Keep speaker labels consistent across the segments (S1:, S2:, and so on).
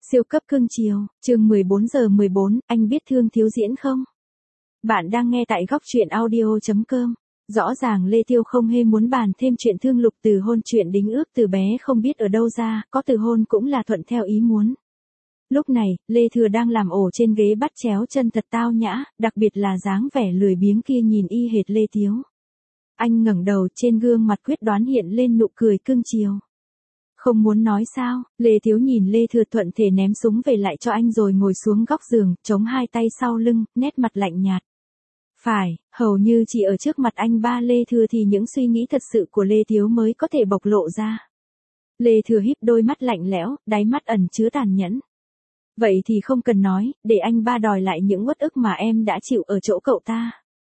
S1: Siêu cấp cưng chiều, chương 14:14, anh biết Thương Thiếu diễn không? Bạn đang nghe tại góc truyện audio.com. Rõ ràng Lê Tiêu không hề muốn bàn thêm chuyện Thương Lục từ hôn, chuyện đính ước từ bé không biết ở đâu ra, có từ hôn cũng là thuận theo ý muốn. Lúc này, Lê Thừa đang làm ổ trên ghế bắt chéo chân thật tao nhã, đặc biệt là dáng vẻ lười biếng kia nhìn y hệt Lê Tiếu. Anh ngẩng đầu, trên gương mặt quyết đoán hiện lên nụ cười cưng chiều. Không muốn nói sao? Lê Tiếu nhìn Lê Thừa thuận thể ném súng về lại cho anh rồi ngồi xuống góc giường, chống hai tay sau lưng, nét mặt lạnh nhạt. Phải, hầu như chỉ ở trước mặt anh ba Lê Thừa thì những suy nghĩ thật sự của Lê Tiếu mới có thể bộc lộ ra. Lê Thừa híp đôi mắt lạnh lẽo, đáy mắt ẩn chứa tàn nhẫn. Vậy thì không cần nói, để anh ba đòi lại những uất ức mà em đã chịu ở chỗ cậu ta.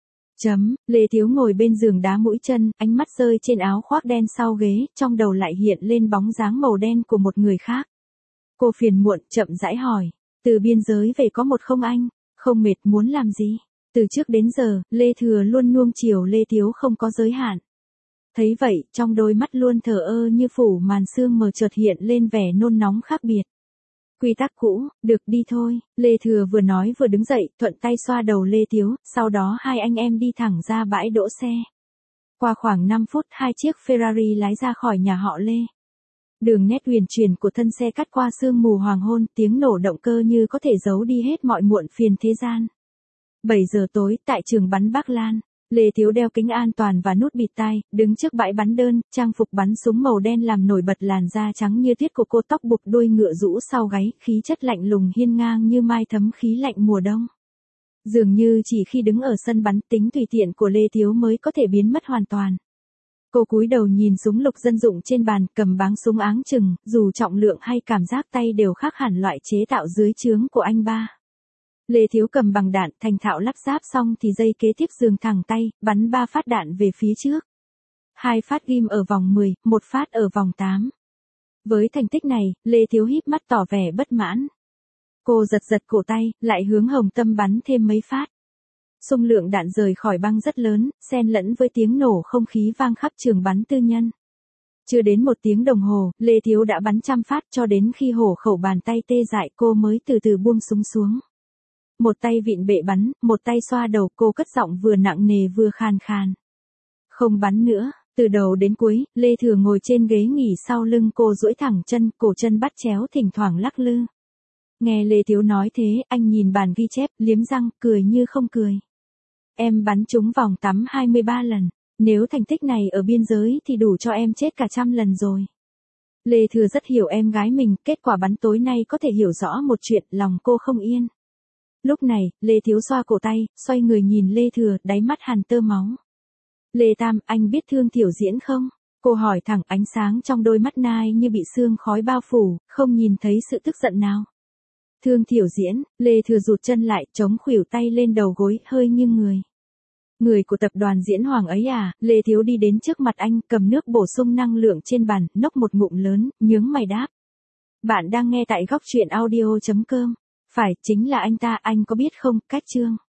S1: Lê Tiếu ngồi bên giường đá mũi chân, ánh mắt rơi trên áo khoác đen sau ghế, trong đầu lại hiện lên bóng dáng màu đen của một người khác. Cô phiền muộn, chậm rãi hỏi, từ biên giới về có một không anh, không mệt muốn làm gì? Từ trước đến giờ, Lê Thừa luôn nuông chiều Lê Tiếu không có giới hạn. Thấy vậy, trong đôi mắt luôn thờ ơ như phủ màn sương mờ chợt hiện lên vẻ nôn nóng khác biệt. Quy tắc cũ, được đi thôi, Lê Thừa vừa nói vừa đứng dậy, thuận tay xoa đầu Lê Tiếu, sau đó hai anh em đi thẳng ra bãi đỗ xe. Qua khoảng 5 phút, hai chiếc Ferrari lái ra khỏi nhà họ Lê. Đường nét huyền chuyển của thân xe cắt qua sương mù hoàng hôn, tiếng nổ động cơ như có thể giấu đi hết mọi muộn phiền thế gian. 7 giờ tối, tại trường bắn Bắc Lan. Lê Tiếu đeo kính an toàn và nút bịt tai, đứng trước bãi bắn đơn, trang phục bắn súng màu đen làm nổi bật làn da trắng như tuyết của cô, tóc buộc đuôi ngựa rũ sau gáy, khí chất lạnh lùng hiên ngang như mai thấm khí lạnh mùa đông. Dường như chỉ khi đứng ở sân bắn, tính tùy tiện của Lê Tiếu mới có thể biến mất hoàn toàn. Cô cúi đầu nhìn súng lục dân dụng trên bàn, cầm báng súng áng chừng, dù trọng lượng hay cảm giác tay đều khác hẳn loại chế tạo dưới trướng của anh ba. Lê Thiếu cầm bằng đạn, thành thạo lắp ráp xong thì dây kế tiếp giường thẳng tay, bắn 3 phát đạn về phía trước. 2 phát ghim ở vòng 10, 1 phát ở vòng 8. Với thành tích này, Lê Thiếu híp mắt tỏ vẻ bất mãn. Cô giật giật cổ tay, lại hướng hồng tâm bắn thêm mấy phát. Xung lượng đạn rời khỏi băng rất lớn, xen lẫn với tiếng nổ không khí vang khắp trường bắn tư nhân. Chưa đến 1 tiếng đồng hồ, Lê Thiếu đã bắn trăm phát, cho đến khi hổ khẩu bàn tay tê dại cô mới từ từ buông súng xuống. Một tay vịn bệ bắn, một tay xoa đầu, cô cất giọng vừa nặng nề vừa khàn khàn. Không bắn nữa, từ đầu đến cuối, Lê Thừa ngồi trên ghế nghỉ sau lưng cô, duỗi thẳng chân, cổ chân bắt chéo thỉnh thoảng lắc lư. Nghe Lê Tiếu nói thế, anh nhìn bàn ghi chép, liếm răng, cười như không cười. Em bắn trúng vòng tắm 23 lần, nếu thành tích này ở biên giới thì đủ cho em chết cả 100 lần rồi. Lê Thừa rất hiểu em gái mình, kết quả bắn tối nay có thể hiểu rõ một chuyện, lòng cô không yên. Lúc này, Lê Thiếu xoa cổ tay, xoay người nhìn Lê Thừa, đáy mắt hằn tơ máu. Lê Tam, anh biết Thương Tiểu diễn không? Cô hỏi thẳng, ánh sáng trong đôi mắt nai như bị sương khói bao phủ, không nhìn thấy sự tức giận nào. Thương Tiểu diễn, Lê Thừa rụt chân lại, chống khuỷu tay lên đầu gối, hơi nghiêng người. Người của tập đoàn Diễn Hoàng ấy à? Lê Thiếu đi đến trước mặt anh, cầm nước bổ sung năng lượng trên bàn, nốc một ngụm lớn, nhướng mày đáp. Bạn đang nghe tại góc truyện audio.com. Phải, chính là anh ta, anh có biết không, cách chương.